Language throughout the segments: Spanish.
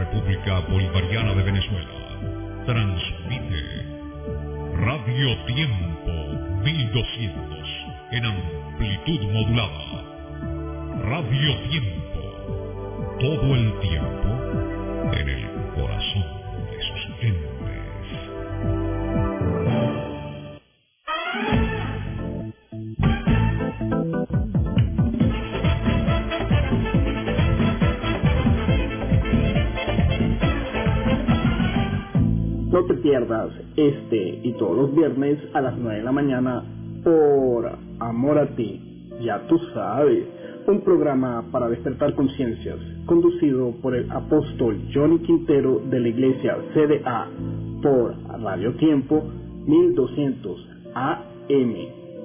República Bolivariana de Venezuela, transmite Radio Tiempo 1200 en amplitud modulada. Radio Tiempo, todo el tiempo en el corazón de sus gentes. No te pierdas este y todos los viernes a las 9 de la mañana por Amor a Ti, ya tú sabes, un programa para despertar conciencias, conducido por el apóstol Johnny Quintero de la iglesia CDA por Radio Tiempo 1200 AM.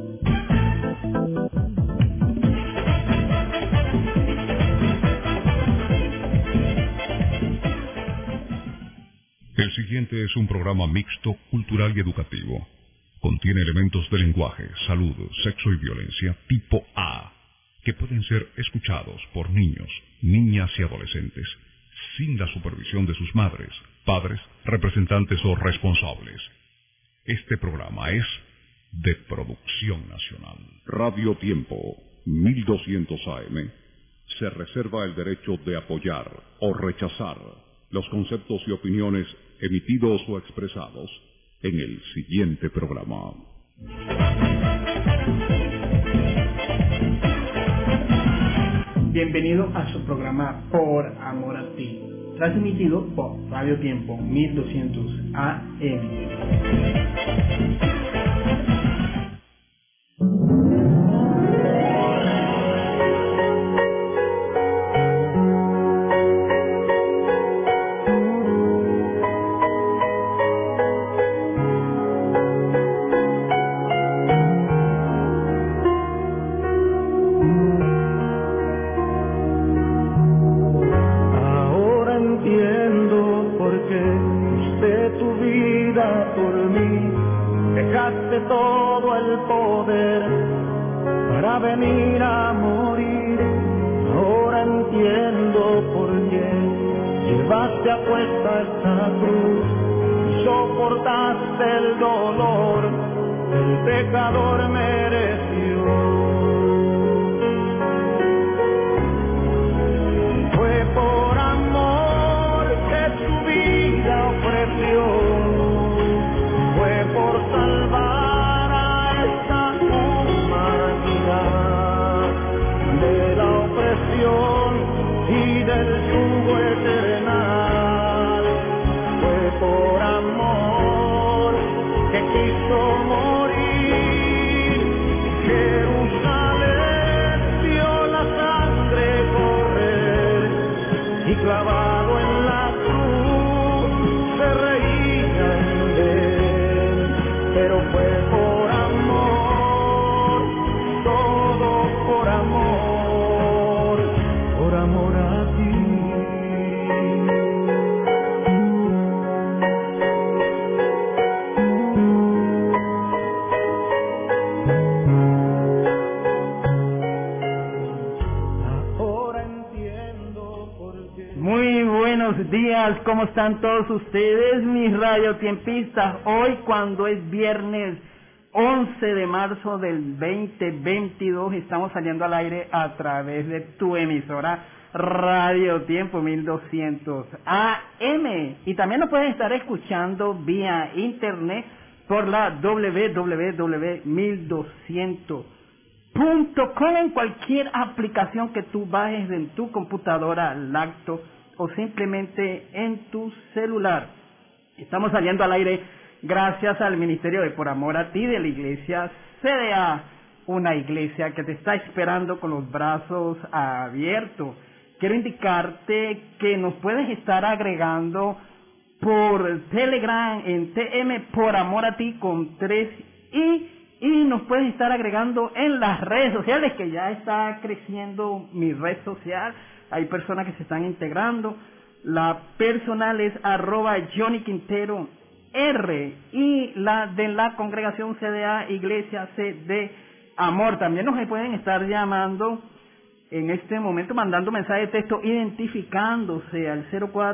El siguiente es un programa mixto, cultural y educativo. Contiene elementos de lenguaje, salud, sexo y violencia tipo A, que pueden ser escuchados por niños, niñas y adolescentes, sin la supervisión de sus madres, padres, representantes o responsables. Este programa es de producción nacional. Radio Tiempo 1200 AM se reserva el derecho de apoyar o rechazar los conceptos y opiniones emitidos o expresados en el siguiente programa. Bienvenido a su programa Por Amor a Ti, transmitido por Radio Tiempo 1200 AM. Todo el poder para venir a morir. Ahora entiendo por qué llevaste a cuesta esta cruz y soportaste el dolor que el pecador mereció. Fue por amor que tu vida ofreció, fue por salvar y del yugo eternal. Fue por amor que quiso morir. Jerusalén vio la sangre correr y clavado en la cruz se reían de él, pero fue por amor, todo por amor. Amor a ti. Ahora entiendo por qué. Muy buenos días, ¿cómo están todos ustedes, mis radiotiempistas? Hoy, cuando es viernes 11 de marzo del 2022, estamos saliendo al aire a través de tu emisora Radio Tiempo 1200 AM, y también nos pueden estar escuchando vía internet por la www.1200.com en cualquier aplicación que tú bajes en tu computadora, laptop o simplemente en tu celular. Estamos saliendo al aire gracias al Ministerio de Por Amor a Ti de la iglesia CDA, una iglesia que te está esperando con los brazos abiertos. Quiero indicarte que nos puedes estar agregando por Telegram en TM Por Amor a Ti con 3i, y nos puedes estar agregando en las redes sociales, que ya está creciendo mi red social. Hay personas que se están integrando. La personal es @Johnny Quintero R, y la de la congregación CDA Iglesia C de Amor. También nos pueden estar llamando en este momento mandando mensaje de texto identificándose al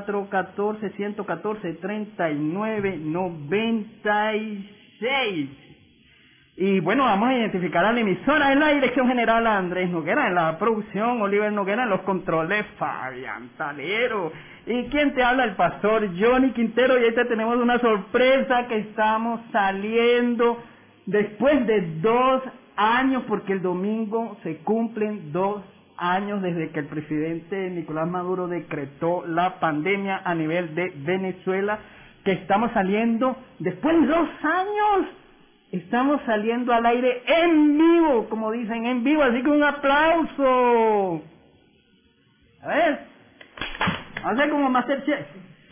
0414-114-3996. Y bueno, vamos a identificar a la emisora en la dirección general Andrés Noguera, en la producción Oliver Noguera, en los controles Fabián Talero. Y quien te habla, el pastor Johnny Quintero, y ahorita tenemos una sorpresa que estamos saliendo después de 2 años, porque el domingo se cumplen 2 años desde que el presidente Nicolás Maduro decretó la pandemia a nivel de Venezuela, que estamos saliendo después de 2 años. Estamos saliendo al aire en vivo, como dicen, en vivo, así que un aplauso. A ver, hace como Masterchef.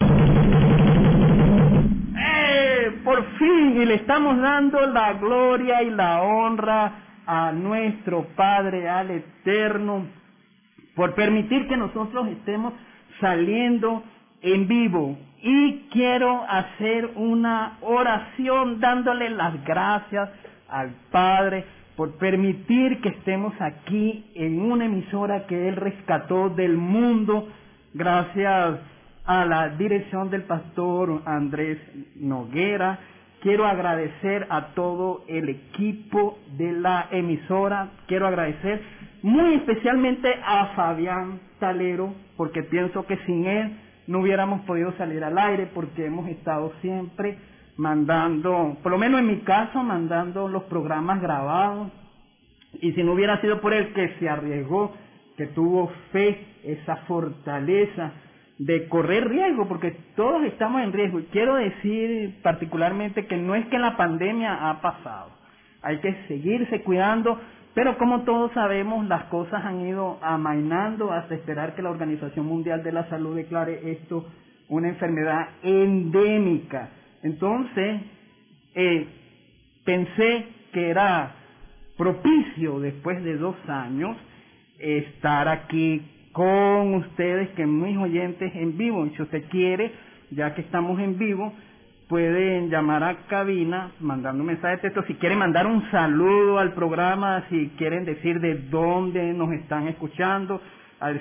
Por fin, y le estamos dando la gloria y la honra a nuestro Padre, al Eterno, por permitir que nosotros estemos saliendo en vivo. Y quiero hacer una oración dándole las gracias al Padre por permitir que estemos aquí en una emisora que Él rescató del mundo, gracias a la dirección del pastor Andrés Noguera. Quiero agradecer a todo el equipo de la emisora, quiero agradecer muy especialmente a Fabián Talero, porque pienso que sin él no hubiéramos podido salir al aire, porque hemos estado siempre mandando, por lo menos en mi caso, mandando los programas grabados, y si no hubiera sido por él, que se arriesgó, que tuvo fe, esa fortaleza de correr riesgo, porque todos estamos en riesgo. Y quiero decir particularmente que no es que la pandemia ha pasado, hay que seguirse cuidando, pero como todos sabemos, las cosas han ido amainando hasta esperar que la Organización Mundial de la Salud declare esto una enfermedad endémica. Entonces, pensé que era propicio, después de 2 años, estar aquí con ustedes, que mis oyentes en vivo. Y si usted quiere, ya que estamos en vivo, pueden llamar a cabina mandando un mensaje de texto. Si quieren mandar un saludo al programa, si quieren decir de dónde nos están escuchando, al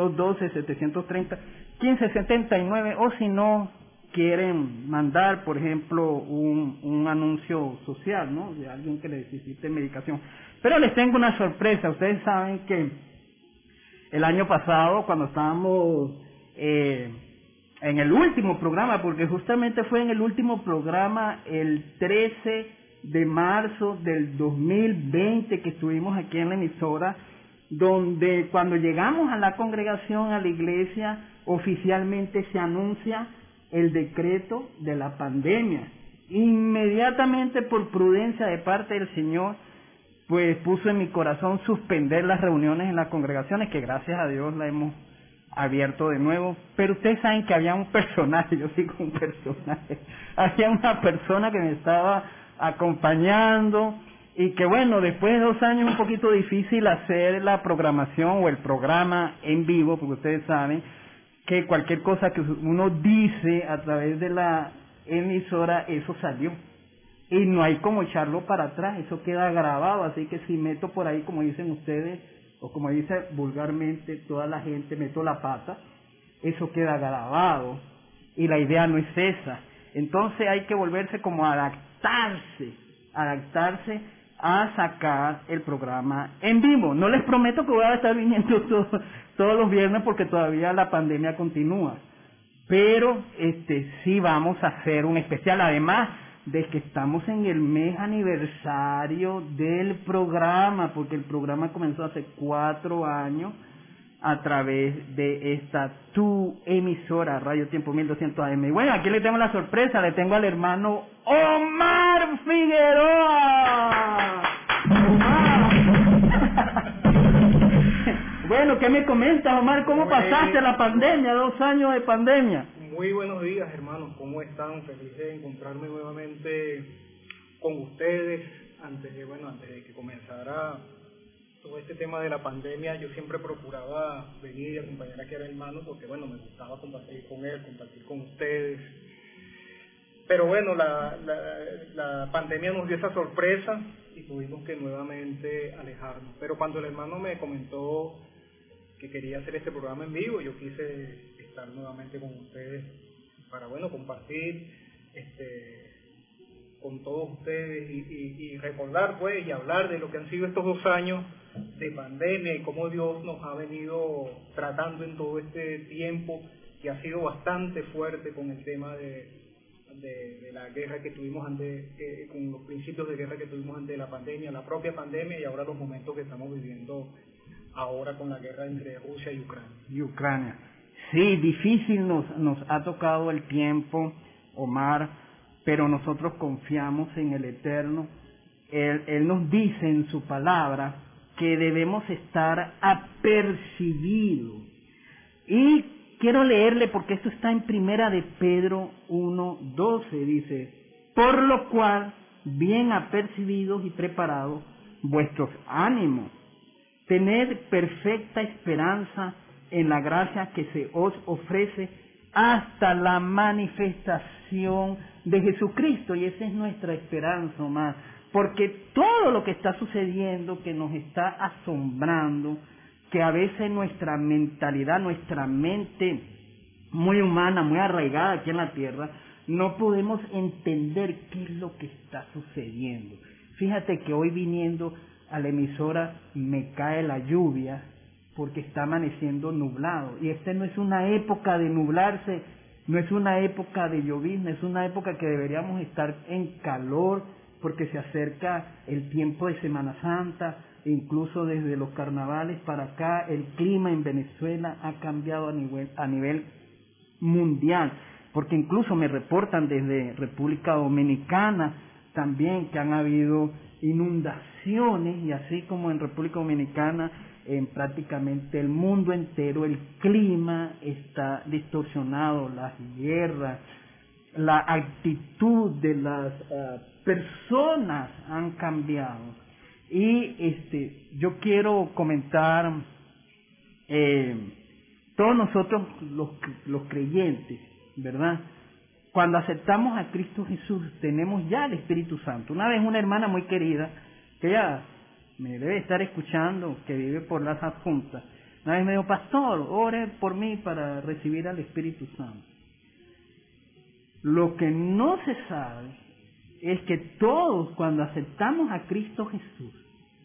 0212-730-1579, o si no quieren mandar, por ejemplo, un anuncio social, ¿no?, de alguien que necesite medicación. Pero les tengo una sorpresa. Ustedes saben que el año pasado, cuando estábamos en el último programa, porque justamente fue en el último programa, el 13 de marzo del 2020, que estuvimos aquí en la emisora, donde cuando llegamos a la congregación, a la iglesia, oficialmente se anuncia el decreto de la pandemia. Inmediatamente, por prudencia de parte del Señor, pues puso en mi corazón suspender las reuniones en las congregaciones, que gracias a Dios la hemos abierto de nuevo. Pero ustedes saben que había un personaje, yo sigo un personaje, había una persona que me estaba acompañando, y que bueno, después de 2 años un poquito difícil hacer la programación o el programa en vivo, porque ustedes saben que cualquier cosa que uno dice a través de la emisora, eso salió. Y no hay como echarlo para atrás, eso queda grabado. Así que si meto por ahí, como dicen ustedes, o como dice vulgarmente toda la gente, meto la pata, eso queda grabado. Y la idea no es esa. Entonces hay que volverse como a adaptarse a sacar el programa en vivo. No les prometo que voy a estar viniendo todos los viernes, porque todavía la pandemia continúa. Pero sí vamos a hacer un especial, además de que estamos en el mes aniversario del programa, porque el programa comenzó hace 4 años a través de esta tu emisora, Radio Tiempo 1200 AM. Y bueno, aquí le tengo la sorpresa, le tengo al hermano Omar Figueroa. Bueno, ¿qué me comentas, Omar? ¿Cómo pasaste la pandemia, 2 años de pandemia? Muy buenos días, hermanos. ¿Cómo están? Feliz de encontrarme nuevamente con ustedes. Antes de que comenzara todo este tema de la pandemia, yo siempre procuraba venir y acompañar aquí al hermano, porque bueno, me gustaba compartir con él, compartir con ustedes. Pero bueno, la pandemia nos dio esa sorpresa y tuvimos que nuevamente alejarnos. Pero cuando el hermano me comentó quería hacer este programa en vivo. Yo quise estar nuevamente con ustedes para, bueno, compartir con todos ustedes y recordar, pues, y hablar de lo que han sido estos 2 años de pandemia y cómo Dios nos ha venido tratando en todo este tiempo, que ha sido bastante fuerte con el tema de la guerra que tuvimos con los principios de guerra que tuvimos ante la pandemia, la propia pandemia, y ahora los momentos que estamos viviendo ahora con la guerra entre Rusia y Ucrania. Sí, difícil nos ha tocado el tiempo, Omar, pero nosotros confiamos en el Eterno. Él nos dice en su palabra que debemos estar apercibidos. Y quiero leerle porque esto está en Primera de Pedro 1:12, dice: por lo cual, bien apercibidos y preparados vuestros ánimos, tened perfecta esperanza en la gracia que se os ofrece hasta la manifestación de Jesucristo. Y esa es nuestra esperanza, Omar, porque todo lo que está sucediendo, que nos está asombrando, que a veces nuestra mentalidad, nuestra mente muy humana, muy arraigada aquí en la tierra, no podemos entender qué es lo que está sucediendo. Fíjate que hoy viniendo a la emisora me cae la lluvia porque está amaneciendo nublado. Y esta no es una época de nublarse, no es una época de llovizna, es una época que deberíamos estar en calor porque se acerca el tiempo de Semana Santa. Incluso desde los carnavales para acá, el clima en Venezuela ha cambiado a nivel mundial, porque incluso me reportan desde República Dominicana también que han habido inundaciones, y así como en República Dominicana, en prácticamente el mundo entero el clima está distorsionado, las guerras, la actitud de las personas han cambiado. Y yo quiero comentar, todos nosotros los creyentes, ¿verdad? Cuando aceptamos a Cristo Jesús, tenemos ya el Espíritu Santo. Una vez una hermana muy querida, que ella me debe estar escuchando, que vive por las adjuntas, una vez me dijo: pastor, ore por mí para recibir al Espíritu Santo. Lo que no se sabe es que todos, cuando aceptamos a Cristo Jesús,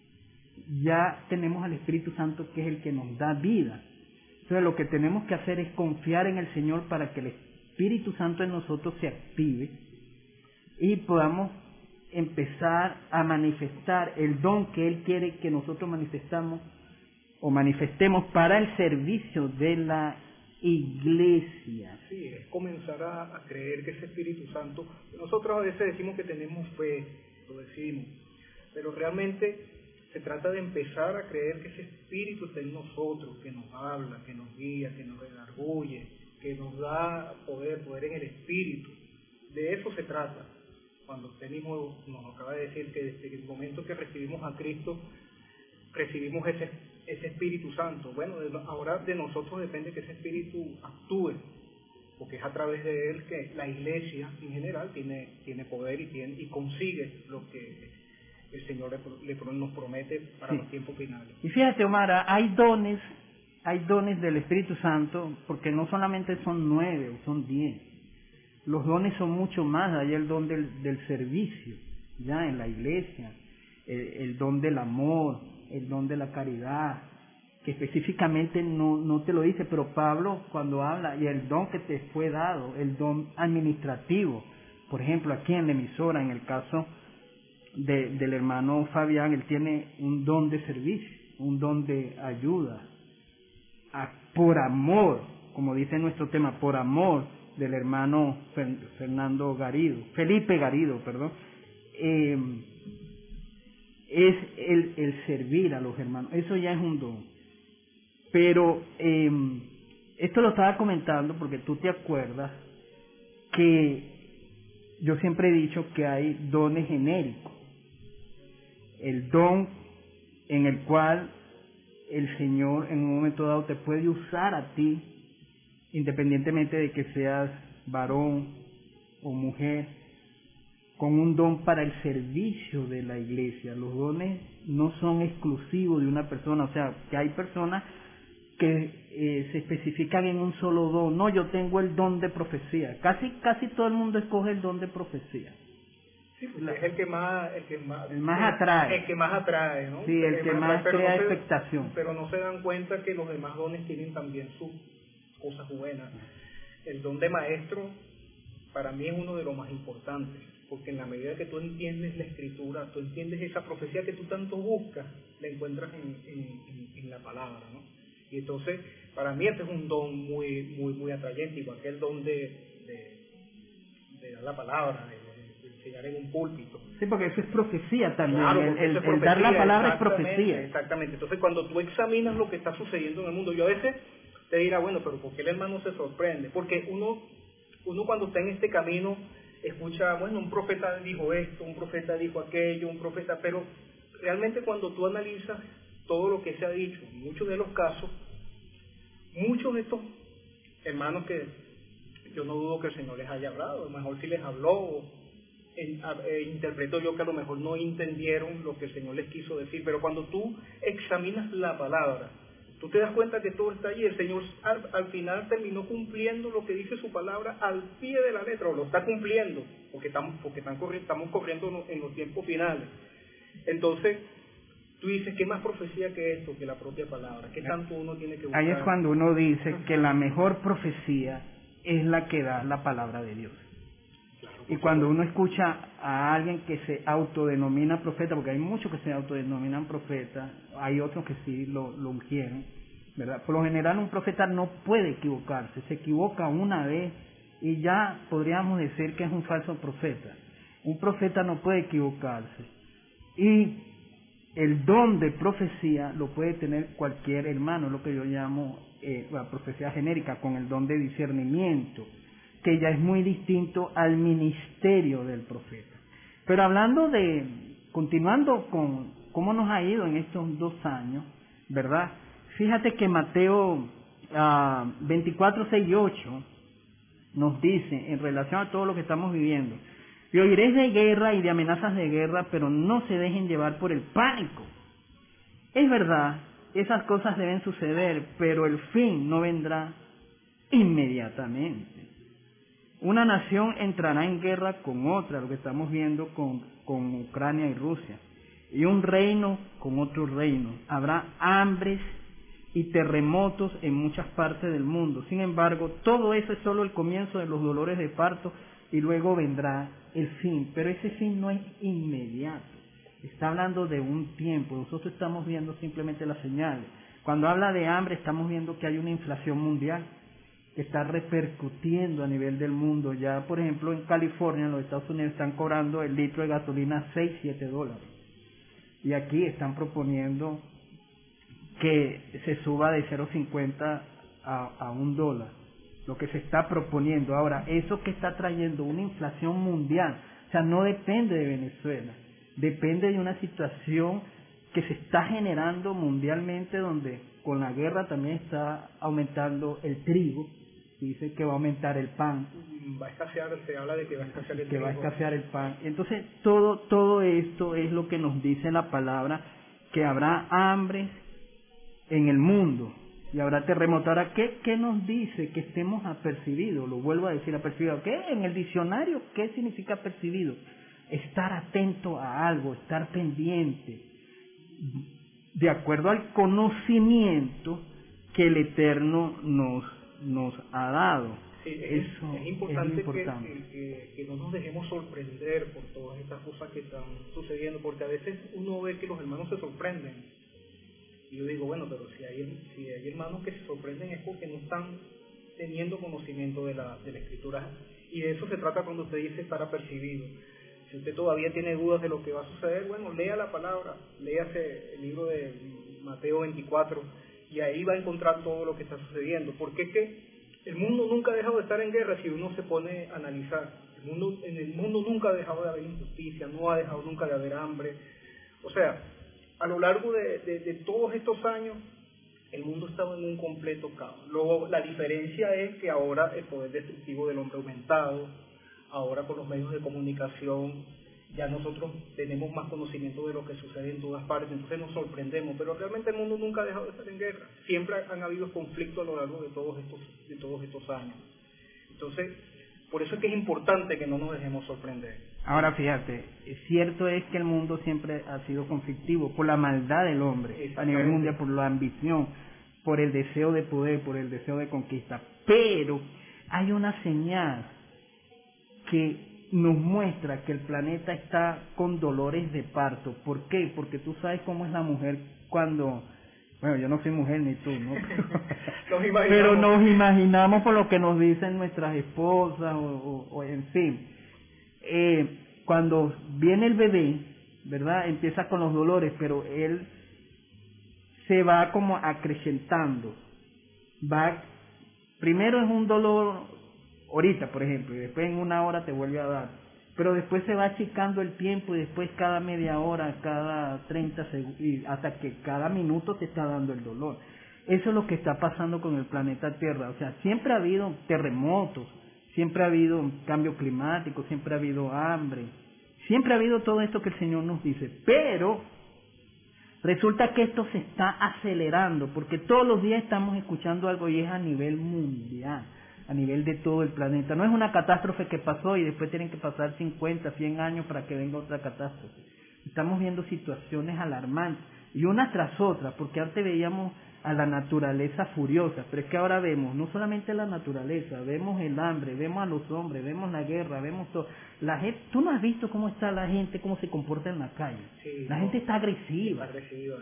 ya tenemos al Espíritu Santo, que es el que nos da vida. Entonces lo que tenemos que hacer es confiar en el Señor para que el Espíritu Santo en nosotros se active y podamos empezar a manifestar el don que Él quiere que nosotros manifestemos o manifestemos para el servicio de la iglesia. Sí, es comenzar a creer que ese Espíritu Santo, nosotros a veces decimos que tenemos fe, lo decimos, pero realmente se trata de empezar a creer que ese Espíritu está en nosotros, que nos habla, que nos guía, que nos redarguye, que nos da poder en el Espíritu. De eso se trata. Cuando usted mismo nos acaba de decir que desde el momento que recibimos a Cristo, recibimos ese Espíritu Santo. Bueno, ahora de nosotros depende que ese Espíritu actúe, porque es a través de él que la iglesia en general tiene poder y consigue lo que el Señor nos promete para los tiempos finales. Y fíjate, Omar, hay dones del Espíritu Santo, porque no solamente son 9 o son 10. Los dones son mucho más. Hay el don del servicio, ya en la iglesia, el don del amor, el don de la caridad, que específicamente no te lo dice, pero Pablo cuando habla, y el don que te fue dado, el don administrativo. Por ejemplo, aquí en la emisora, en el caso del hermano Fabián, él tiene un don de servicio, un don de ayuda, por amor, como dice nuestro tema, por amor del hermano Felipe Garido, es el servir a los hermanos. Eso ya es un don. Pero esto lo estaba comentando porque tú te acuerdas que yo siempre he dicho que hay dones genéricos. El don en el cual el Señor en un momento dado te puede usar a ti, independientemente de que seas varón o mujer, con un don para el servicio de la iglesia. Los dones no son exclusivos de una persona, o sea, que hay personas que se especifican en un solo don. No, yo tengo el don de profecía. Casi todo el mundo escoge el don de profecía. Sí, es el que más atrae. El que más atrae, ¿no? Sí, el que más crea expectación. Pero no se dan cuenta que los demás dones tienen también sus cosas buenas. El don de maestro para mí es uno de los más importantes, porque en la medida que tú entiendes la escritura, tú entiendes esa profecía que tú tanto buscas, la encuentras en la palabra, ¿no? Y entonces, para mí este es un don muy atrayente, igual que el don de dar la palabra, de enseñar en un púlpito. Sí, porque eso es profecía también, claro, el dar la palabra es profecía. Exactamente, entonces cuando tú examinas lo que está sucediendo en el mundo, yo a veces te dirá, bueno, pero ¿por qué el hermano se sorprende? Porque uno cuando está en este camino, escucha, bueno, un profeta dijo esto, un profeta dijo aquello, pero realmente cuando tú analizas todo lo que se ha dicho, en muchos de los casos, muchos de estos hermanos que yo no dudo que el Señor les haya hablado, a lo mejor sí les habló, interpreto yo que a lo mejor no entendieron lo que el Señor les quiso decir, pero cuando tú examinas la palabra, tú te das cuenta que todo está allí. El Señor al final terminó cumpliendo lo que dice su palabra al pie de la letra, o lo está cumpliendo, porque estamos corriendo en los tiempos finales. Entonces, tú dices, ¿qué más profecía que esto, que la propia palabra? ¿Qué tanto uno tiene que buscar? Ahí es cuando uno dice que la mejor profecía es la que da la palabra de Dios. Claro, y cuando uno escucha a alguien que se autodenomina profeta, porque hay muchos que se autodenominan profeta, hay otros que sí lo ungieron, ¿verdad? Por lo general un profeta no puede equivocarse, se equivoca una vez y ya podríamos decir que es un falso profeta. Un profeta no puede equivocarse. Y el don de profecía lo puede tener cualquier hermano, lo que yo llamo la profecía genérica, con el don de discernimiento, que ya es muy distinto al ministerio del profeta. Pero continuando con cómo nos ha ido en estos 2 años, ¿verdad? Fíjate que Mateo 24, 6 y 8 nos dice, en relación a todo lo que estamos viviendo, y oiréis de guerra y de amenazas de guerra, pero no se dejen llevar por el pánico. Es verdad, esas cosas deben suceder, pero el fin no vendrá inmediatamente. Una nación entrará en guerra con otra, lo que estamos viendo con Ucrania y Rusia, y un reino con otro reino. Habrá hambres y terremotos en muchas partes del mundo. Sin embargo, todo eso es solo el comienzo de los dolores de parto, y luego vendrá el fin, pero ese fin no es inmediato. Está hablando de un tiempo. Nosotros estamos viendo simplemente las señales. Cuando habla de hambre, estamos viendo que hay una inflación mundial que está repercutiendo a nivel del mundo. Ya, por ejemplo, en California, en los Estados Unidos, están cobrando el litro de gasolina $6-7. Y aquí están proponiendo que se suba de 0.50 a $1. Lo que se está proponiendo. Ahora, eso que está trayendo una inflación mundial, o sea, no depende de Venezuela, depende de una situación que se está generando mundialmente, donde con la guerra también está aumentando el trigo, dice que va a aumentar el pan. Va a escasear, se habla de que va a escasear el trigo. Que va a escasear el pan. Entonces, todo esto es lo que nos dice la palabra, que habrá hambre en el mundo. Y habrá terremoto. Ahora, ¿qué nos dice? Que estemos apercibidos. Lo vuelvo a decir, apercibido. ¿Qué? En el diccionario, ¿qué significa apercibido? Estar atento a algo, estar pendiente, de acuerdo al conocimiento que el Eterno nos ha dado. Sí, eso es importante, que no nos dejemos sorprender por todas estas cosas que están sucediendo, porque a veces uno ve que los hermanos se sorprenden. Y yo digo, bueno, pero si hay hermanos que se sorprenden es porque no están teniendo conocimiento de la Escritura. Y de eso se trata cuando usted dice estar apercibido. Si usted todavía tiene dudas de lo que va a suceder, bueno, lea la palabra, léase el libro de Mateo 24, y ahí va a encontrar todo lo que está sucediendo. Porque es que el mundo nunca ha dejado de estar en guerra si uno se pone a analizar. En el mundo nunca ha dejado de haber injusticia, no ha dejado nunca de haber hambre. O sea, a lo largo de todos estos años, el mundo estaba en un completo caos. Luego, la diferencia es que ahora el poder destructivo del hombre ha aumentado, ahora con los medios de comunicación ya nosotros tenemos más conocimiento de lo que sucede en todas partes, entonces nos sorprendemos, pero realmente el mundo nunca ha dejado de estar en guerra, siempre han habido conflictos a lo largo de todos estos años. Entonces, por eso es que es importante que no nos dejemos sorprender. Ahora fíjate, cierto es que el mundo siempre ha sido conflictivo por la maldad del hombre a nivel mundial, por la ambición, por el deseo de poder, por el deseo de conquista, pero hay una señal que nos muestra que el planeta está con dolores de parto. ¿Por qué? Porque tú sabes cómo es la mujer cuando... Bueno, yo no soy mujer ni tú, ¿no? Pero nos imaginamos por lo que nos dicen nuestras esposas o en fin. Cuando viene el bebé, ¿verdad? Empieza con los dolores, pero él se va como acrecentando. Primero es un dolor ahorita, por ejemplo, y después en una hora te vuelve a dar. Pero después se va achicando el tiempo y después cada media hora, cada 30 segundos, hasta que cada minuto te está dando el dolor. Eso es lo que está pasando con el planeta Tierra. O sea, siempre ha habido terremotos, siempre ha habido cambio climático, siempre ha habido hambre, siempre ha habido todo esto que el Señor nos dice. Pero resulta que esto se está acelerando, porque todos los días estamos escuchando algo y es a nivel mundial, a nivel de todo el planeta. No es una catástrofe que pasó y después tienen que pasar 50, 100 años para que venga otra catástrofe. Estamos viendo situaciones alarmantes, y una tras otra, porque antes veíamos a la naturaleza furiosa, pero es que ahora vemos no solamente la naturaleza, vemos el hambre, vemos a los hombres, vemos la guerra, vemos todo. La gente, tú no has visto cómo está la gente, cómo se comporta en la calle. Sí, la gente está agresiva. Está agresiva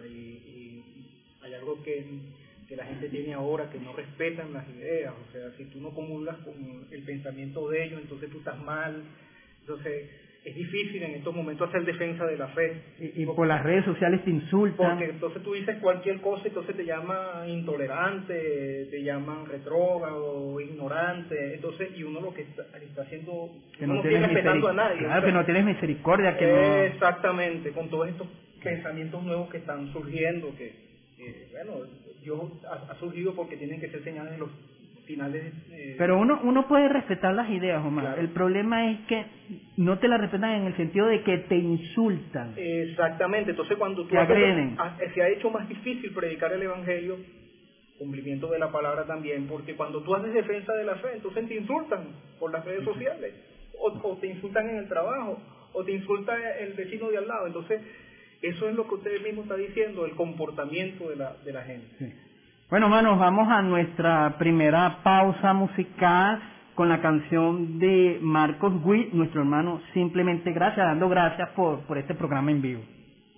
y hay algo que la gente tiene ahora, que no respetan las ideas. O sea, si tú no comulgas con el pensamiento de ellos, entonces tú estás mal. Entonces es difícil en estos momentos hacer defensa de la fe. Y por las redes sociales te insultan. Porque entonces tú dices cualquier cosa, entonces te llaman intolerante, te llaman retrógrado, ignorante. Entonces, y uno lo que está haciendo, que no tiene respetando a nadie. Claro, o sea, que no tienes misericordia. Que no... Exactamente, con todos estos pensamientos nuevos que están surgiendo, bueno, Dios ha surgido porque tienen que ser señales de los finales. Pero uno puede respetar las ideas, Omar. Claro. El problema es que no te las respetan en el sentido de que te insultan. Exactamente. Entonces cuando tú te agreden, se ha hecho más difícil predicar el evangelio, cumplimiento de la palabra también, porque cuando tú haces defensa de la fe, entonces te insultan por las redes sociales, o te insultan en el trabajo, o te insulta el vecino de al lado. Entonces eso es lo que usted mismo está diciendo, el comportamiento de la gente. Sí. Bueno, hermanos, vamos a nuestra primera pausa musical con la canción de Marcos Witt, nuestro hermano Simplemente Gracias, dando gracias por este programa en vivo.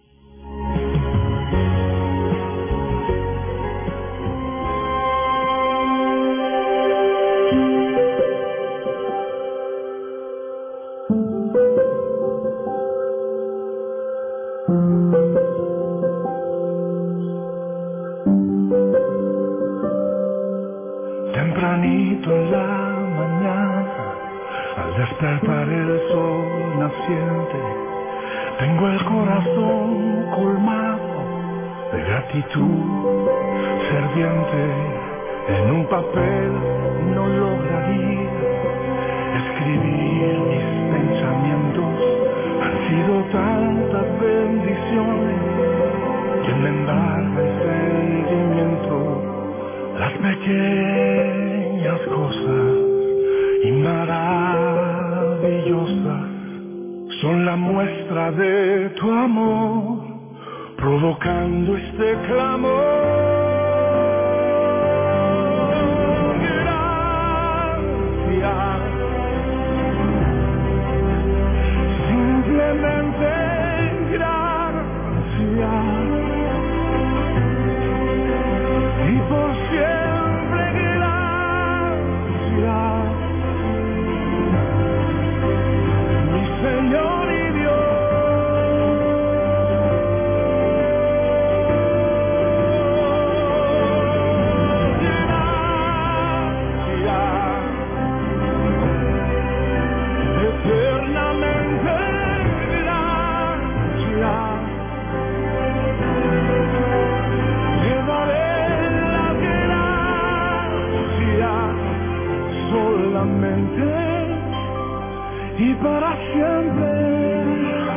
Tempranito en la mañana, al despertar el sol naciente, tengo el corazón colmado de gratitud ferviente. En un papel no lograría escribir mis pensamientos, han sido tantas bendiciones que me embarga el sentimiento. Las pequeñas cosas y maravillosas son la muestra de tu amor, provocando este clamor. Gracias, simplemente gracias. Y por siempre gracias, mi Señor y Dios. Gracias, eternamente gracias. Te daré solamente y para siempre.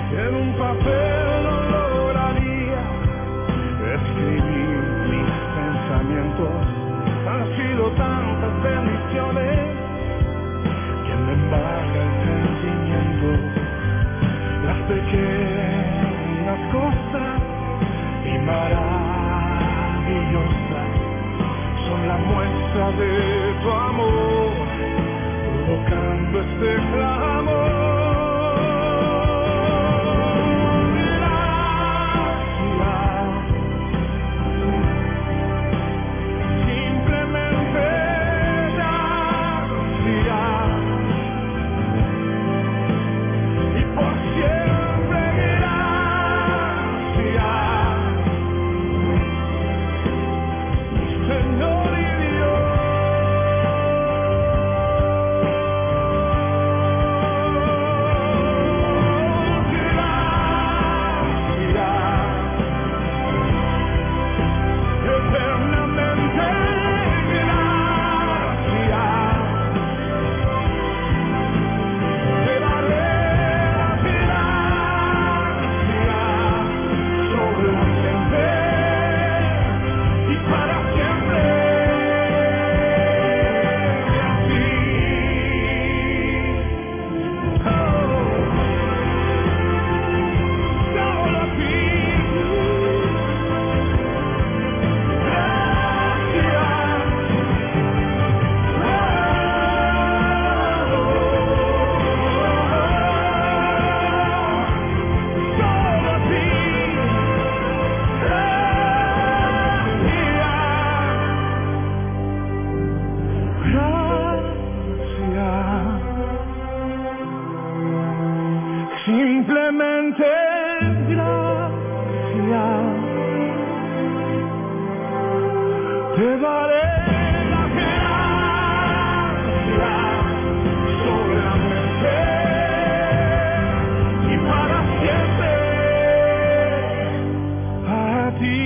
en un papel no lograría escribir mis pensamientos. Han sido tantas bendiciones que me embarga el sentimiento. Las pequeñas cosas y maravillosas son la muestra de tu amor, provocando este clamor. Simplemente gracias, te daré la gracia solamente y para siempre a ti.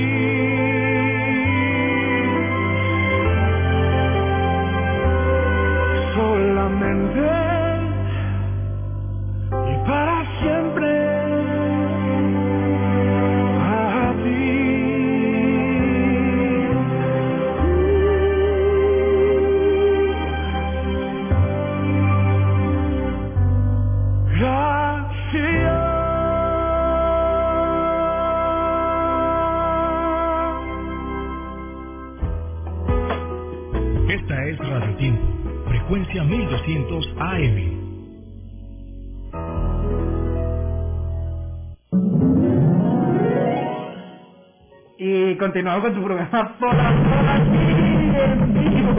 Solamente para siempre a ti. Gracias. Esta es Radio Tiempo, frecuencia 1200 AM. Y continuamos con tu programa por aquí en vivo.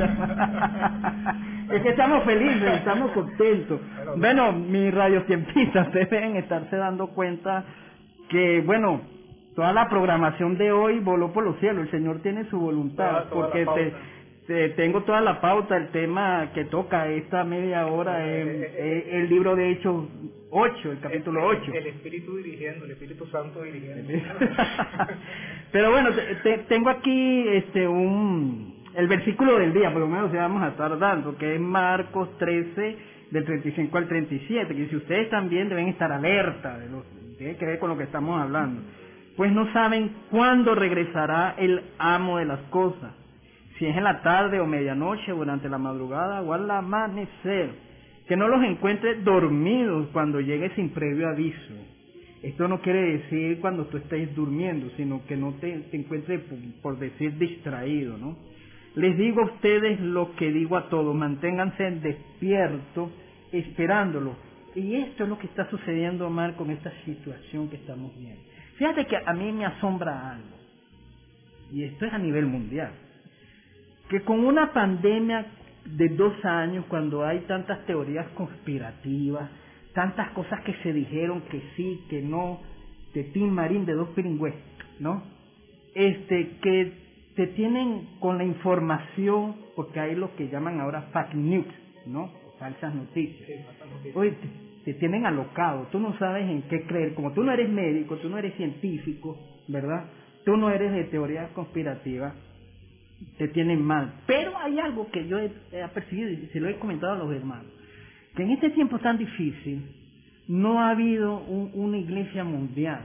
Es que estamos felices, estamos contentos. Bueno, mis radiotiempistas deben estarse dando cuenta que, bueno, toda la programación de hoy voló por los cielos. El Señor tiene su voluntad, porque tengo toda la pauta. El tema que toca esta media hora es el libro de Hechos 8, el capítulo 8. El Espíritu dirigiendo, el Espíritu Santo dirigiendo. Pero bueno, tengo aquí el versículo del día, por lo menos vamos a estar dando, que es Marcos 13, del 35 al 37, que si ustedes también deben estar alerta, tiene que ver con lo que estamos hablando. Pues no saben cuándo regresará el amo de las cosas, si es en la tarde o medianoche, durante la madrugada o al amanecer, que no los encuentre dormidos cuando llegue sin previo aviso. Esto no quiere decir cuando tú estés durmiendo, sino que no te encuentres, por decir, distraído, ¿no? Les digo a ustedes lo que digo a todos: manténganse despiertos, esperándolo. Y esto es lo que está sucediendo, Omar, con esta situación que estamos viendo. Fíjate que a mí me asombra algo, y esto es a nivel mundial, que con una pandemia de 2 años, cuando hay tantas teorías conspirativas, tantas cosas que se dijeron que sí, que no, de Tim Marín, de 2 piringües, ¿no? Que te tienen con la información, porque hay lo que llaman ahora fake news, ¿no? Falsas noticias. Oye, te tienen alocado, tú no sabes en qué creer, como tú no eres médico, tú no eres científico, ¿verdad? Tú no eres de teorías conspirativas, te tienen mal. Pero hay algo que yo he percibido y se lo he comentado a los hermanos, que en este tiempo tan difícil no ha habido una iglesia mundial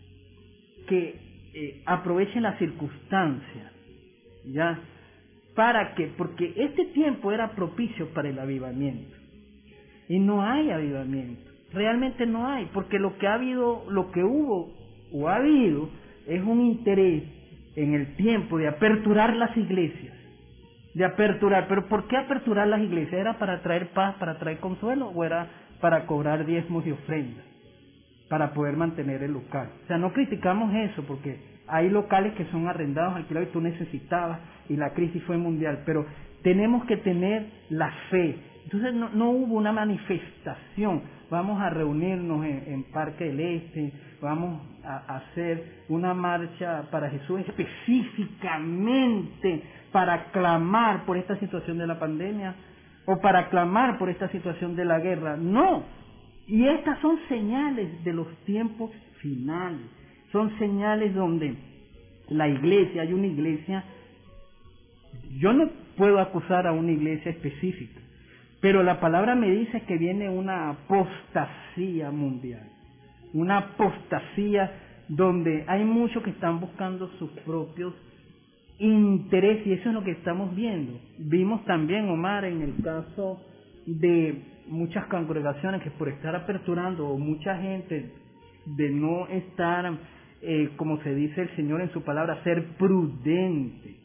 que aproveche las circunstancias, ¿ya? ¿Para qué? Porque este tiempo era propicio para el avivamiento. Y no hay avivamiento. Realmente no hay, porque lo que hubo o ha habido es un interés en el tiempo de aperturar las iglesias. ¿Pero por qué aperturar las iglesias? ¿Era para traer paz, para traer consuelo, o era para cobrar diezmos y ofrendas, para poder mantener el local? O sea, no criticamos eso, porque hay locales que son arrendados, alquilados, y tú necesitabas, y la crisis fue mundial, pero tenemos que tener la fe. Entonces no hubo una manifestación, vamos a reunirnos en Parque del Este, vamos a hacer una marcha para Jesús específicamente para clamar por esta situación de la pandemia o para clamar por esta situación de la guerra. No, y estas son señales de los tiempos finales, son señales donde la iglesia, hay una iglesia, yo no puedo acusar a una iglesia específica, pero la palabra me dice que viene una apostasía mundial, una apostasía donde hay muchos que están buscando sus propios intereses, y eso es lo que estamos viendo. Vimos también, Omar, en el caso de muchas congregaciones que por estar aperturando, o mucha gente de no estar, como se dice el Señor en su palabra, ser prudente.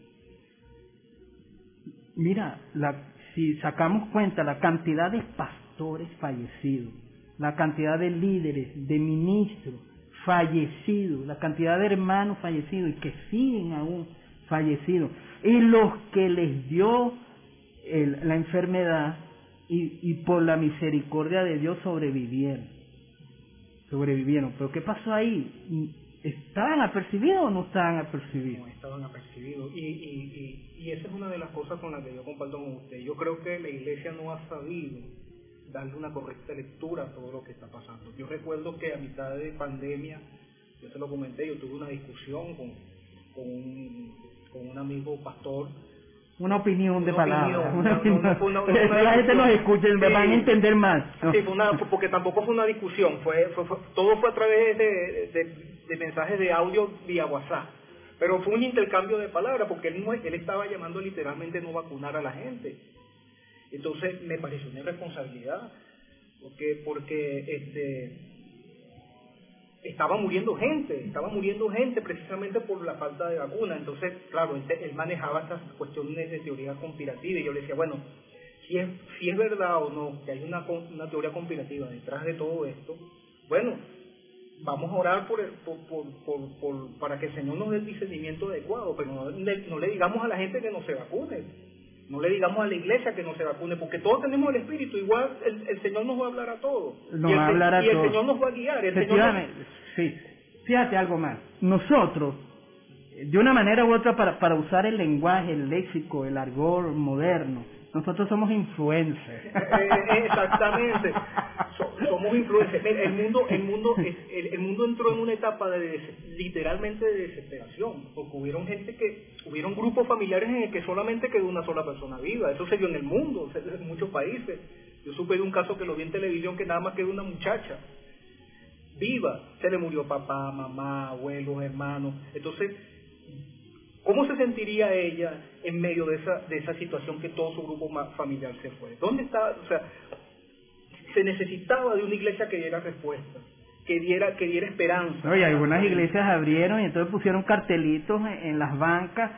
Mira, si sacamos cuenta la cantidad de pastores fallecidos, la cantidad de líderes, de ministros fallecidos, la cantidad de hermanos fallecidos y que siguen aún fallecidos, y los que les dio la enfermedad y por la misericordia de Dios sobrevivieron. Pero ¿qué pasó ahí? ¿Estaban apercibidos o no estaban apercibidos? No estaban apercibidos, y esa es una de las cosas con las que yo comparto con usted. Yo creo que la iglesia no ha sabido darle una correcta lectura a todo lo que está pasando. Yo recuerdo que a mitad de pandemia, yo se lo comenté, yo tuve una discusión con un amigo pastor. Una opinión de palabras. La gente nos escucha, van a entender más. Sí, porque tampoco fue una discusión, todo fue a través de mensajes de audio vía WhatsApp. Pero fue un intercambio de palabras, porque él estaba llamando literalmente no vacunar a la gente. Entonces me pareció una irresponsabilidad, porque estaba muriendo gente precisamente por la falta de vacuna. Entonces, claro, él manejaba estas cuestiones de teoría conspirativa, y yo le decía, bueno, si es verdad o no que hay una teoría conspirativa detrás de todo esto, bueno, vamos a orar para que el Señor nos dé el discernimiento adecuado, pero no le digamos a la gente que no se vacune. No le digamos a la iglesia que no se vacune, porque todos tenemos el Espíritu, igual el Señor nos va a hablar a todos. El Señor nos va a guiar. Sí. Fíjate algo más. Nosotros, de una manera u otra, para usar el lenguaje, el léxico, el argot moderno, nosotros somos influencers. Exactamente. Somos influencers. El mundo entró en una etapa literalmente de desesperación, porque hubieron grupos familiares en el que solamente quedó una sola persona viva. Eso se dio en el mundo, en muchos países. Yo supe de un caso que lo vi en televisión, que nada más quedó una muchacha viva. Se le murió papá, mamá, abuelos, hermanos. Entonces, ¿cómo se sentiría ella en medio de esa situación que todo su grupo familiar se fue? ¿Dónde está? O sea, se necesitaba de una iglesia que diera respuesta, que diera esperanza. No, y algunas iglesias abrieron y entonces pusieron cartelitos en las bancas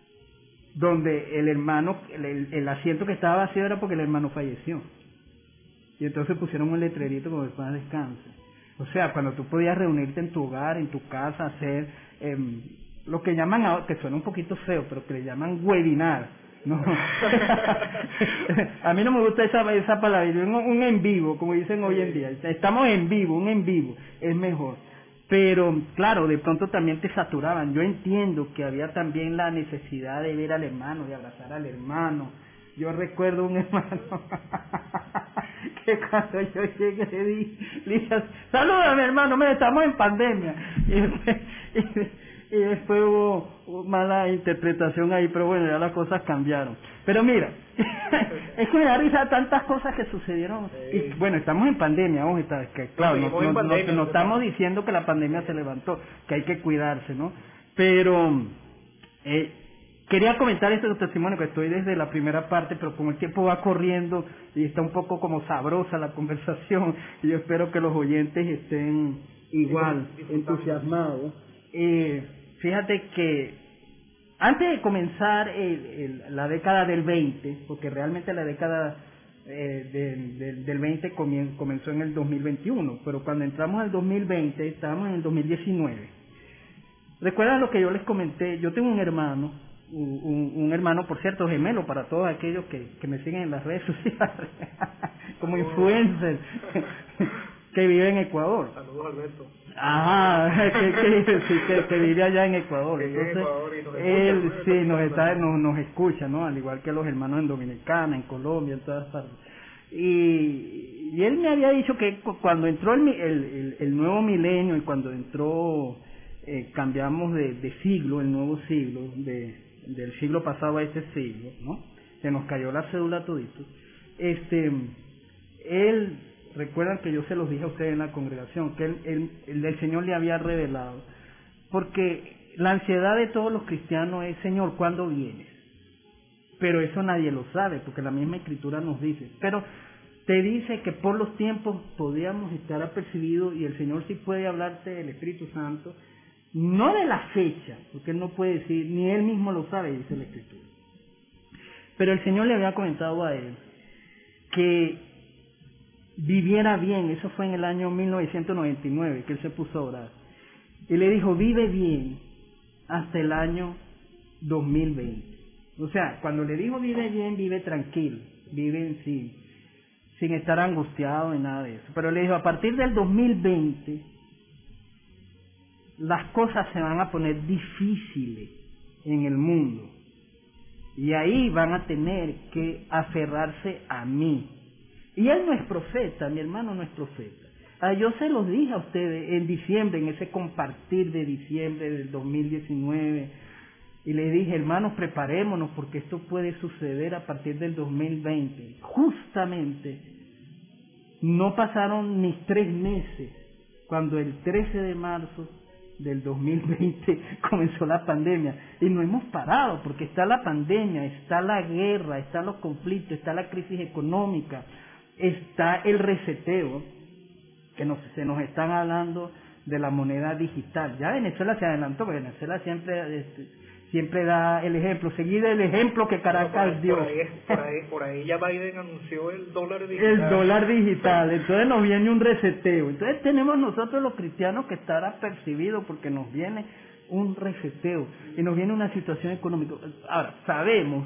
donde el hermano, el asiento que estaba vacío era porque el hermano falleció. Y entonces pusieron un letrerito como después descanse. O sea, cuando tú podías reunirte en tu hogar, en tu casa, hacer lo que llaman, que suena un poquito feo, pero que le llaman webinar, ¿no? A mí no me gusta esa palabra, un en vivo, como dicen hoy en día. Estamos en vivo, un en vivo, es mejor. Pero, claro, de pronto también te saturaban. Yo entiendo que había también la necesidad de ver al hermano, de abrazar al hermano. Yo recuerdo un hermano que cuando yo llegué le dije, salúdame hermano, estamos en pandemia. y después hubo mala interpretación ahí, pero bueno, ya las cosas cambiaron. Pero mira, es que me da risa tantas cosas que sucedieron. Y, bueno, estamos en pandemia, vamos a estar, que, claro, no estamos diciendo que la pandemia se levantó, que hay que cuidarse, ¿no? Pero quería comentar este testimonio, que estoy desde la primera parte, pero como el tiempo va corriendo y está un poco como sabrosa la conversación, y yo espero que los oyentes estén igual entusiasmados. Fíjate que antes de comenzar la década del 20, porque realmente la década del 20 comenzó en el 2021, pero cuando entramos al 2020 estábamos en el 2019. ¿Recuerdan lo que yo les comenté? Yo tengo un hermano, un hermano, por cierto, gemelo para todos aquellos que me siguen en las redes sociales, como influencer, que vive en Ecuador. Saludos, Alberto. Ajá, que vive allá en Ecuador. Entonces, él sí nos escucha, ¿no? Al igual que los hermanos en Dominicana, en Colombia, en todas partes. Y él me había dicho que cuando entró el nuevo milenio y cuando entró, cambiamos de siglo, el nuevo siglo, del siglo pasado a este siglo, ¿no? Se nos cayó la cédula todito. Él, recuerdan que yo se los dije a ustedes en la congregación, que el Señor le había revelado, porque la ansiedad de todos los cristianos es: Señor, ¿cuándo vienes? Pero eso nadie lo sabe, porque la misma Escritura nos dice. Pero te dice que por los tiempos podíamos estar apercibidos, y el Señor sí puede hablarte del Espíritu Santo, no de la fecha, porque Él no puede decir, ni Él mismo lo sabe, dice la Escritura. Pero el Señor le había comentado a él que viviera bien. Eso fue en el año 1999 que él se puso a orar. Y le dijo: vive bien hasta el año 2020. O sea, cuando le dijo vive bien, vive tranquilo, vive sin estar angustiado ni nada de eso. Pero le dijo: a partir del 2020, las cosas se van a poner difíciles en el mundo. Y ahí van a tener que aferrarse a mí. Y él no es profeta, mi hermano no es profeta. Yo se los dije a ustedes en diciembre, en ese compartir de diciembre del 2019, y les dije: hermanos, preparémonos, porque esto puede suceder a partir del 2020. Justamente, no pasaron ni 3 meses, cuando el 13 de marzo del 2020 comenzó la pandemia, y no hemos parado, porque está la pandemia, está la guerra, están los conflictos, está la crisis económica, está el reseteo, que se nos están hablando de la moneda digital. Ya Venezuela se adelantó, porque Venezuela siempre da el ejemplo, seguido el ejemplo que Caracas dio. Por ahí ya Biden anunció el dólar digital. El dólar digital, entonces nos viene un reseteo. Entonces tenemos nosotros los cristianos que estar apercibidos, porque nos viene un reseteo y nos viene una situación económica. Ahora, sabemos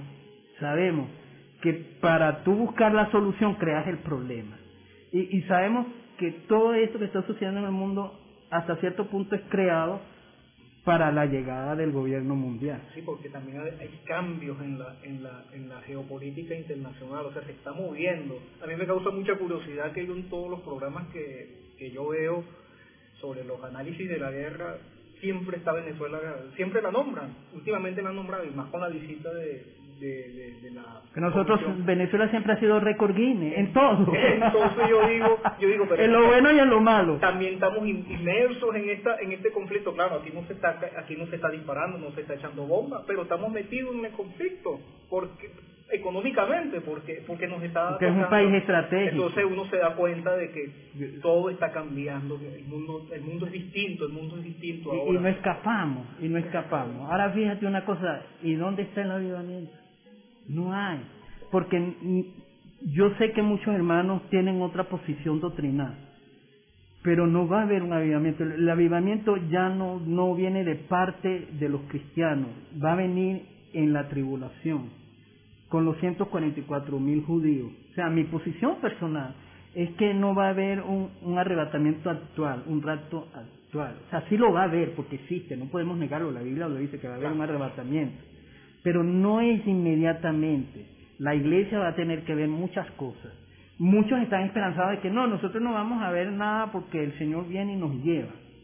que para tú buscar la solución creas el problema. Y sabemos que todo esto que está sucediendo en el mundo hasta cierto punto es creado para la llegada del gobierno mundial. Sí, porque también hay cambios en la geopolítica internacional, o sea, se está moviendo. A mí me causa mucha curiosidad que yo en todos los programas que yo veo sobre los análisis de la guerra, siempre está Venezuela, siempre la nombran, últimamente la han nombrado, y más con la visita de la... Que nosotros, Venezuela siempre ha sido récord Guinness, en todo. Entonces yo digo, pero en lo bueno y en lo malo. También estamos inmersos en este conflicto. Claro, aquí no se está disparando, no se está echando bombas, pero estamos metidos en el conflicto, porque económicamente, porque nos está... Porque es un país estratégico. Entonces uno se da cuenta de que todo está cambiando, que el mundo es distinto, ahora. Y no escapamos. Ahora fíjate una cosa, ¿y dónde está el avivamiento? No hay, porque yo sé que muchos hermanos tienen otra posición doctrinal, pero no va a haber un avivamiento. El avivamiento ya no viene de parte de los cristianos, va a venir en la tribulación, con los 144,000 judíos. O sea, mi posición personal es que no va a haber un arrebatamiento actual, un rapto actual. O sea, sí lo va a haber, porque existe, no podemos negarlo, la Biblia lo dice, que va a haber un arrebatamiento. Pero no es inmediatamente. La iglesia va a tener que ver muchas cosas. Muchos están esperanzados de que nosotros no vamos a ver nada porque el Señor viene y nos lleva.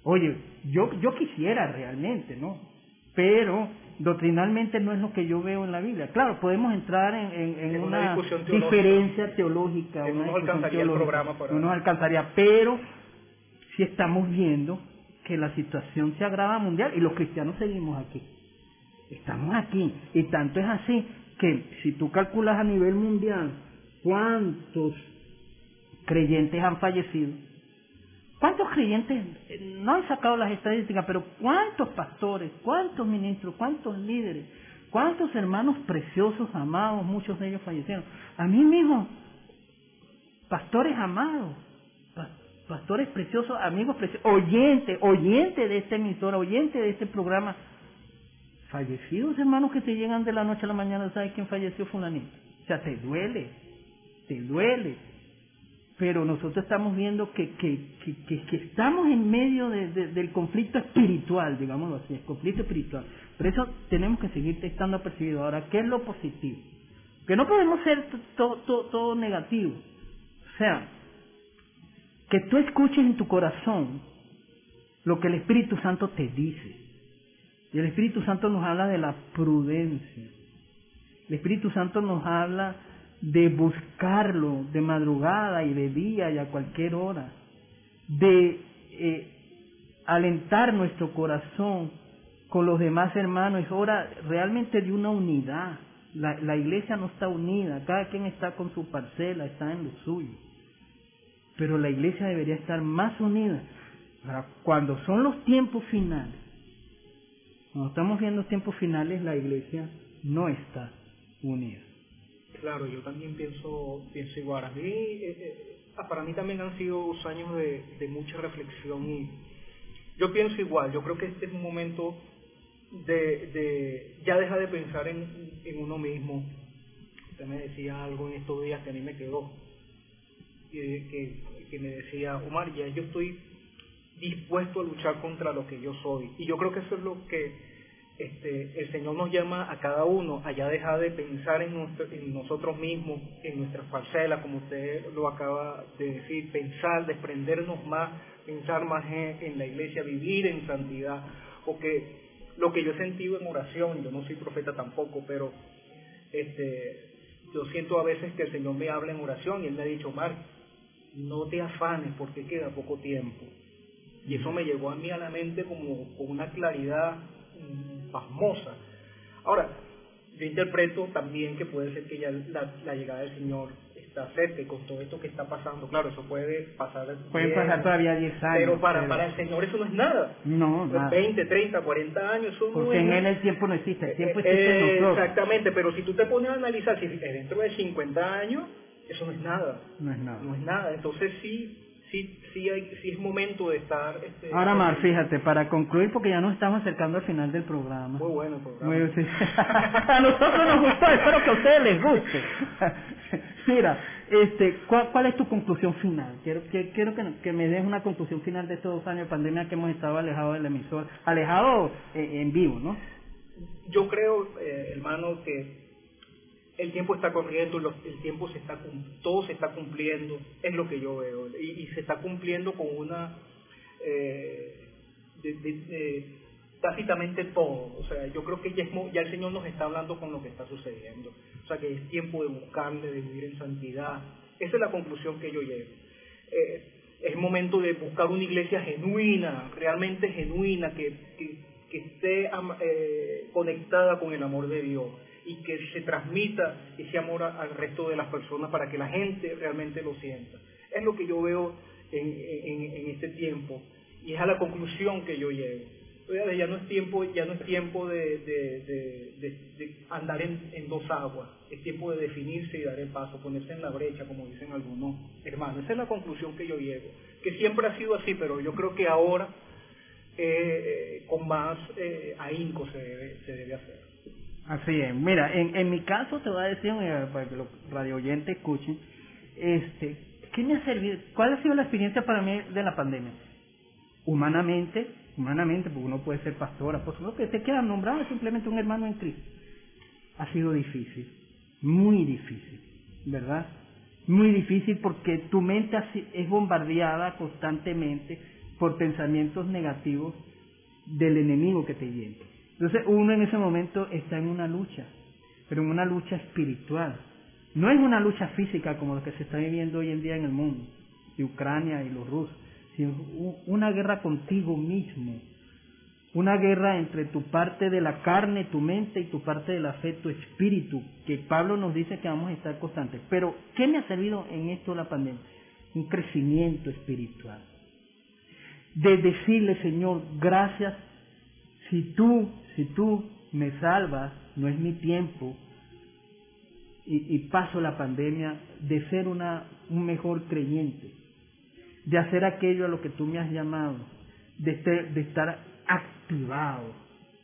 Oye, yo quisiera realmente, ¿no? Pero doctrinalmente no es lo que yo veo en la Biblia. Claro, podemos entrar en una diferencia teológica. No nos alcanzaría el programa para... No nos alcanzaría, pero sí estamos viendo que la situación se agrava mundial y los cristianos seguimos aquí. Estamos aquí. Y tanto es así que si tú calculas a nivel mundial cuántos creyentes han fallecido, cuántos creyentes, no han sacado las estadísticas, pero cuántos pastores, cuántos ministros, cuántos líderes, cuántos hermanos preciosos, amados, muchos de ellos fallecieron. A mí mismo, pastores amados, pastores preciosos, amigos preciosos, oyente de esta emisora, oyente de este programa, fallecidos, hermanos, que te llegan de la noche a la mañana, ¿sabes quién falleció? Fulanito. O sea, te duele. Pero nosotros estamos viendo que estamos en medio del conflicto espiritual, digámoslo así, el conflicto espiritual. Por eso tenemos que seguir estando apercibidos. Ahora, ¿qué es lo positivo? Que no podemos ser todo negativo. O sea, que tú escuches en tu corazón lo que el Espíritu Santo te dice. Y el Espíritu Santo nos habla de la prudencia. El Espíritu Santo nos habla de buscarlo de madrugada y de día y a cualquier hora. De alentar nuestro corazón con los demás hermanos. Es hora realmente de una unidad. La iglesia no está unida. Cada quien está con su parcela, está en lo suyo. Pero la iglesia debería estar más unida. Ahora, cuando son los tiempos finales, cuando estamos viendo tiempos finales, la iglesia no está unida. Claro, yo también pienso igual. Para mí también han sido 2 años de mucha reflexión y yo pienso igual. Yo creo que este es un momento de ya dejar de pensar en uno mismo. Usted me decía algo en estos días que a mí me quedó, que me decía, Omar, ya yo estoy dispuesto a luchar contra lo que yo soy. Y yo creo que eso es lo que el Señor nos llama a cada uno, a ya dejar de pensar en nosotros mismos, en nuestras parcelas, como usted lo acaba de decir, desprendernos más, pensar más en la iglesia, vivir en santidad, porque lo que yo he sentido en oración, yo no soy profeta tampoco, pero yo siento a veces que el Señor me habla en oración y Él me ha dicho, Omar, no te afanes porque queda poco tiempo. Y eso me llegó a mí a la mente como con una claridad pasmosa. Ahora, yo interpreto también que puede ser que ya la llegada del Señor está cerca y con todo esto que está pasando, claro, eso puede pasar. Pueden pasar todavía 10 años. Pero para el Señor eso no es nada. No, nada. 20, 30, 40 años. Eso porque no es en Él nada. el tiempo no existe, el tiempo existe en nosotros. Exactamente, pero si tú te pones a analizar, si dentro de 50 años, eso no es nada. No es nada. No es nada. Entonces sí es momento de estar... Ahora, Mar, fíjate, para concluir, porque ya nos estamos acercando al final del programa. Muy bueno el programa. Sí. A nosotros nos gustó, espero que a ustedes les guste. Mira, ¿cuál es tu conclusión final? Quiero que me des una conclusión final de estos 2 años de pandemia que hemos estado alejados del emisor, alejados en vivo, ¿no? Yo creo, hermano, que el tiempo está corriendo, el tiempo todo se está cumpliendo, es lo que yo veo, y se está cumpliendo con una tácitamente todo. O sea, yo creo que ya el Señor nos está hablando con lo que está sucediendo. O sea, que es tiempo de buscarle, de vivir en santidad. Esa es la conclusión que yo llevo. Es momento de buscar una iglesia genuina, realmente genuina, que esté conectada con el amor de Dios y que se transmita ese amor al resto de las personas para que la gente realmente lo sienta. Es lo que yo veo en este tiempo y es a la conclusión que yo llego. Ya no es tiempo de andar en 2 aguas, es tiempo de definirse y dar el paso, ponerse en la brecha, como dicen algunos hermanos. Esa es la conclusión que yo llego, que siempre ha sido así, pero yo creo que ahora con más ahínco se debe hacer. Así es. Mira, en mi caso te voy a decir, para que los radio oyentes escuchen, ¿qué me ha servido? ¿Cuál ha sido la experiencia para mí de la pandemia? Humanamente, porque uno puede ser pastor, apóstol, que se queda nombrado simplemente un hermano en Cristo. Ha sido difícil, muy difícil, ¿verdad? Muy difícil porque tu mente es bombardeada constantemente por pensamientos negativos del enemigo que te viene. Entonces uno en ese momento está en una lucha, pero en una lucha espiritual. No es una lucha física como lo que se está viviendo hoy en día en el mundo, de Ucrania y los rusos, sino una guerra contigo mismo, una guerra entre tu parte de la carne, tu mente, y tu parte de la fe, tu espíritu, que Pablo nos dice que vamos a estar constantes. Pero, ¿qué me ha servido en esto la pandemia? Un crecimiento espiritual. De decirle, Señor, gracias, si tú me salvas, no es mi tiempo, y paso la pandemia, de ser un mejor creyente, de hacer aquello a lo que tú me has llamado, de estar activado,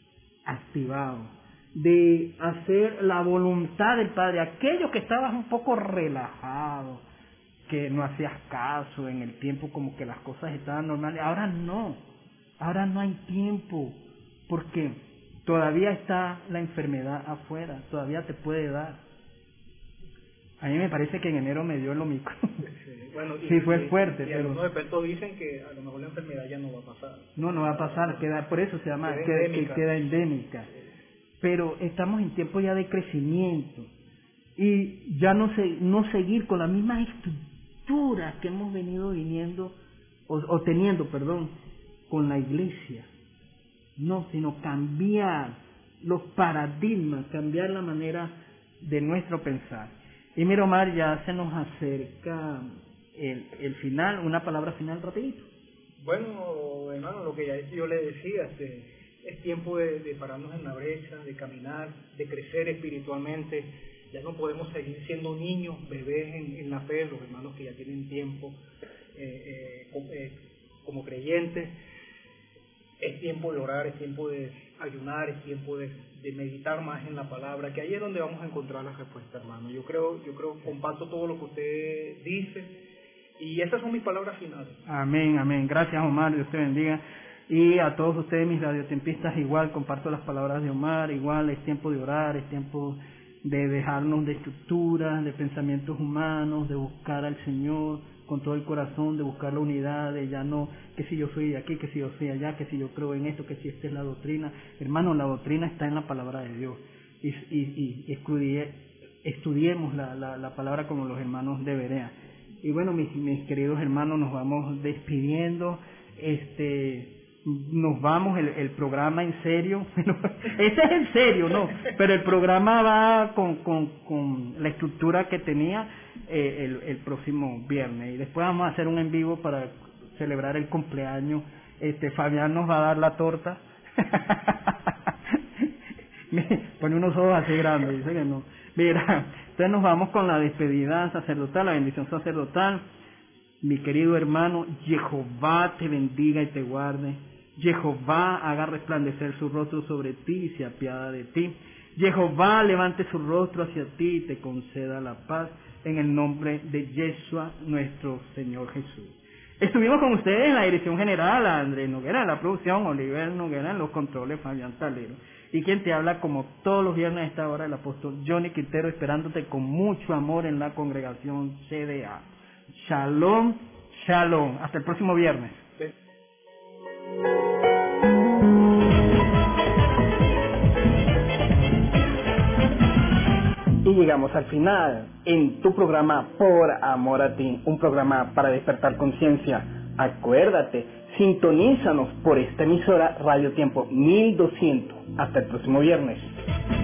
de hacer la voluntad del Padre, aquello que estabas un poco relajado, que no hacías caso en el tiempo, como que las cosas estaban normales. Ahora no hay tiempo, porque todavía está la enfermedad afuera, todavía te puede dar. A mí me parece que en enero me dio el Omicron. Bueno, sí, fue fuerte. Y algunos expertos dicen que a lo mejor la enfermedad ya no va a pasar. No va a pasar, por eso se llama, queda endémica. Pero estamos en tiempo ya de crecimiento. Y ya no seguir con la misma estructura que hemos venido teniendo con la iglesia. No, sino cambiar los paradigmas, cambiar la manera de nuestro pensar. Y mira, Omar, ya se nos acerca el final, una palabra final rapidito. Bueno, hermano, lo que ya yo le decía, es tiempo de pararnos en la brecha, de caminar, de crecer espiritualmente. Ya no podemos seguir siendo niños, bebés en la fe, los hermanos que ya tienen tiempo como creyentes. Es tiempo de orar, es tiempo de ayunar, es tiempo de meditar más en la palabra, que ahí es donde vamos a encontrar la respuesta, hermano. Yo creo, comparto todo lo que usted dice, y esas son mis palabras finales. Amén. Gracias, Omar, Dios te bendiga. Y a todos ustedes, mis radiotempistas, igual comparto las palabras de Omar, igual es tiempo de orar, es tiempo de dejarnos de estructuras, de pensamientos humanos, de buscar al Señor con todo el corazón, de buscar la unidad, de ya no que si yo soy de aquí, que si yo soy allá, que si yo creo en esto, que si esta es la doctrina. Hermano, la doctrina está en la palabra de Dios, y estudiemos la palabra como los hermanos de Berea. Y bueno, mis queridos hermanos, nos vamos despidiendo. Nos vamos, el programa en serio, ese es en serio, ¿no? Pero el programa va con la estructura que tenía el próximo viernes, y después vamos a hacer un en vivo para celebrar el cumpleaños. Fabián nos va a dar la torta. Pone unos ojos así grandes, dice que no. Mira, entonces nos vamos con la despedida sacerdotal, la bendición sacerdotal. Mi querido hermano, Jehová te bendiga y te guarde. Jehová haga resplandecer su rostro sobre ti y se apiada de ti. Jehová levante su rostro hacia ti y te conceda la paz, en el nombre de Yeshua, nuestro Señor Jesús. Estuvimos con ustedes en la dirección general, Andrés Noguera en la producción, Oliver Noguera en los controles, Fabián Talero. Y quien te habla como todos los viernes a esta hora, el apóstol Johnny Quintero, esperándote con mucho amor en la congregación CDA. Shalom, shalom. Hasta el próximo viernes. Y llegamos al final en tu programa Por Amor a Ti, un programa para despertar conciencia. Acuérdate, sintonízanos por esta emisora Radio Tiempo 1200. Hasta el próximo viernes.